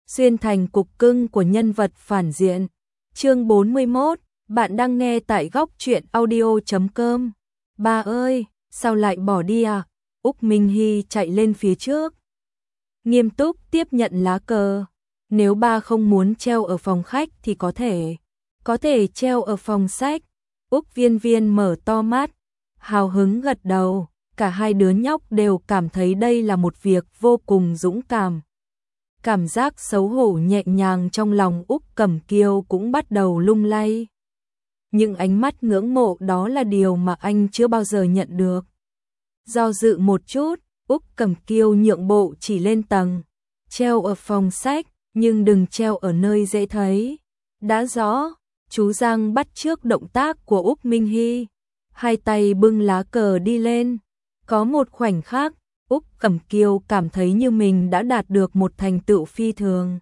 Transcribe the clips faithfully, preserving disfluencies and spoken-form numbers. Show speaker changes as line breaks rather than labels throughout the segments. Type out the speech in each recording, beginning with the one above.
xuyên thành cục cưng của nhân vật phản diện. Chương bốn mươi mốt, bạn đang nghe tại góc truyện audio chấm com. Ba ơi, sao lại bỏ đi à? Úc Minh Hy chạy lên phía trước, nghiêm túc tiếp nhận lá cờ. Nếu ba không muốn treo ở phòng khách thì có thể, có thể treo ở phòng sách. Úc Viên Viên mở to mắt, hào hứng gật đầu. Cả hai đứa nhóc đều cảm thấy đây là một việc vô cùng dũng cảm. Cảm giác xấu hổ nhẹ nhàng trong lòng Úc Cẩm Kiêu cũng bắt đầu lung lay. Những ánh mắt ngưỡng mộ đó là điều mà anh chưa bao giờ nhận được. Do dự một chút, Úc Cẩm Kiêu nhượng bộ chỉ lên tầng, treo ở phòng sách, nhưng đừng treo ở nơi dễ thấy. Đã rõ, chú Giang bắt chước động tác của Úc Minh Hy, hai tay bưng lá cờ đi lên. Có một khoảnh khắc, Úc Cẩm Kiêu cảm thấy như mình đã đạt được một thành tựu phi thường.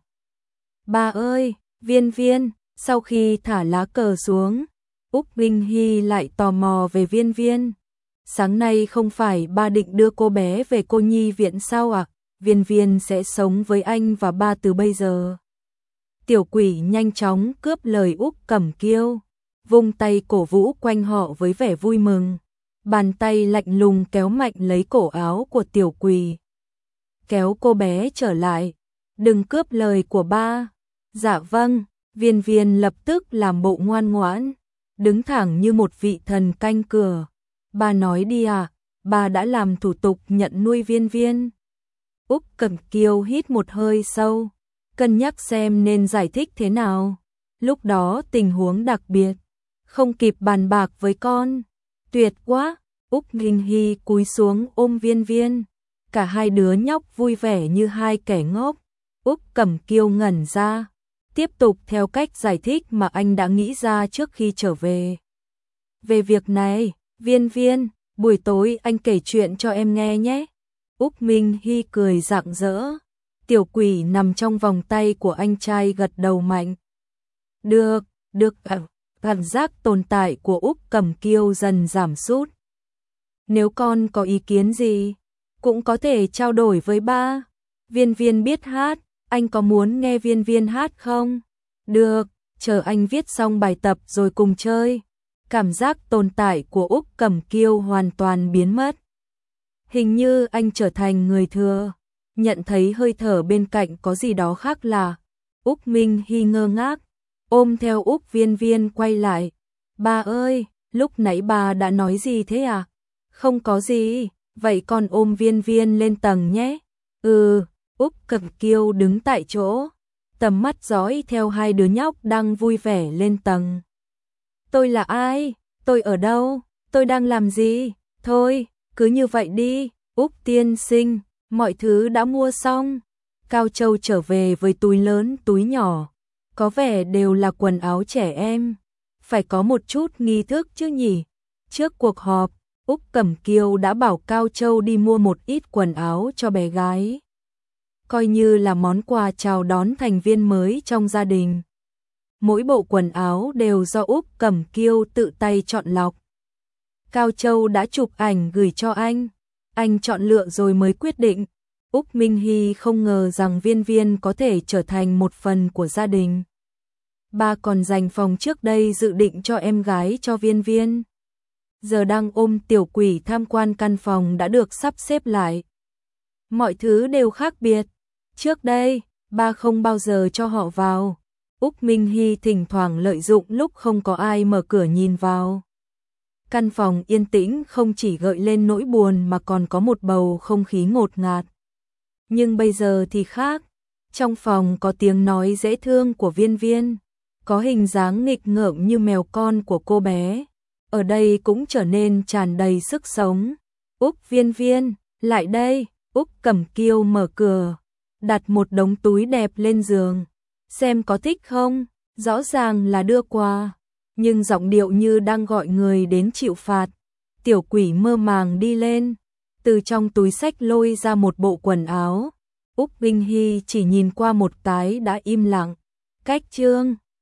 Ba ơi, Viên Viên, sau khi thả lá cờ xuống, Úc Minh Hy lại tò mò về Viên Viên. Sáng nay không phải ba định đưa cô bé về cô nhi viện sao ạ? À? Viên Viên sẽ sống với anh và ba từ bây giờ. Tiểu quỷ nhanh chóng cướp lời Úc Cẩm Kiêu, vung tay cổ vũ quanh họ với vẻ vui mừng. Bàn tay lạnh lùng kéo mạnh lấy cổ áo của tiểu quỷ, kéo cô bé trở lại. Đừng cướp lời của ba. Dạ vâng. Viên Viên lập tức làm bộ ngoan ngoãn, đứng thẳng như một vị thần canh cửa. Ba nói đi à, ba đã làm thủ tục nhận nuôi Viên Viên. Úc Cẩm Kiêu hít một hơi sâu, cân nhắc xem nên giải thích thế nào. Lúc đó tình huống đặc biệt, không kịp bàn bạc với con. Tuyệt quá. Úc Minh Hy cúi xuống ôm Viên Viên. Cả hai đứa nhóc vui vẻ như hai kẻ ngốc. Úc Cẩm Kiêu ngẩn ra, tiếp tục theo cách giải thích mà anh đã nghĩ ra trước khi trở về. Về việc này, Viên Viên, buổi tối anh kể chuyện cho em nghe nhé. Úc Minh Hy cười rạng rỡ. Tiểu quỷ nằm trong vòng tay của anh trai gật đầu mạnh. Được, được. Cảm giác tồn tại của Úc Cẩm Kiêu dần giảm sút. Nếu con có ý kiến gì, cũng có thể trao đổi với ba. Viên Viên biết hát, anh có muốn nghe Viên Viên hát không? Được, chờ anh viết xong bài tập rồi cùng chơi. Cảm giác tồn tại của Úc Cẩm Kiêu hoàn toàn biến mất. Hình như anh trở thành người thừa, nhận thấy hơi thở bên cạnh có gì đó khác lạ. Úc Minh Hy ngơ ngác, ôm theo Úc Viên Viên quay lại. Ba ơi, lúc nãy ba đã nói gì thế à? Không có gì, vậy con ôm Viên Viên lên tầng nhé. Ừ. Úc Cẩm Kiêu đứng tại chỗ, tầm mắt dõi theo hai đứa nhóc đang vui vẻ lên tầng. Tôi là ai? Tôi ở đâu? Tôi đang làm gì? Thôi, cứ như vậy đi. Úc tiên sinh, mọi thứ đã mua xong. Cao Châu trở về với túi lớn túi nhỏ, có vẻ đều là quần áo trẻ em. Phải có một chút nghi thức chứ nhỉ? Trước cuộc họp, Úc Cẩm Kiêu đã bảo Cao Châu đi mua một ít quần áo cho bé gái, coi như là món quà chào đón thành viên mới trong gia đình. Mỗi bộ quần áo đều do Úc Cẩm Kiêu tự tay chọn lọc. Cao Châu đã chụp ảnh gửi cho anh, anh chọn lựa rồi mới quyết định. Úc Minh Hy không ngờ rằng Viên Viên có thể trở thành một phần của gia đình. Ba còn dành phòng trước đây dự định cho em gái cho Viên Viên. Giờ đang ôm tiểu quỷ tham quan căn phòng đã được sắp xếp lại. Mọi thứ đều khác biệt. Trước đây, ba không bao giờ cho họ vào. Úc Minh Hy thỉnh thoảng lợi dụng lúc không có ai mở cửa nhìn vào. Căn phòng yên tĩnh không chỉ gợi lên nỗi buồn mà còn có một bầu không khí ngột ngạt. Nhưng bây giờ thì khác. Trong phòng có tiếng nói dễ thương của Viên Viên, có hình dáng nghịch ngợm như mèo con của cô bé. Ở đây cũng trở nên tràn đầy sức sống. Úc Viên Viên, lại đây. Úc Cẩm Kiêu mở cửa, đặt một đống túi đẹp lên giường. Xem có thích không? Rõ ràng là đưa quà, nhưng giọng điệu như đang gọi người đến chịu phạt. Tiểu quỷ mơ màng đi lên, từ trong túi xách lôi ra một bộ quần áo. Úc Minh Hy chỉ nhìn qua một cái đã im lặng. Cách chương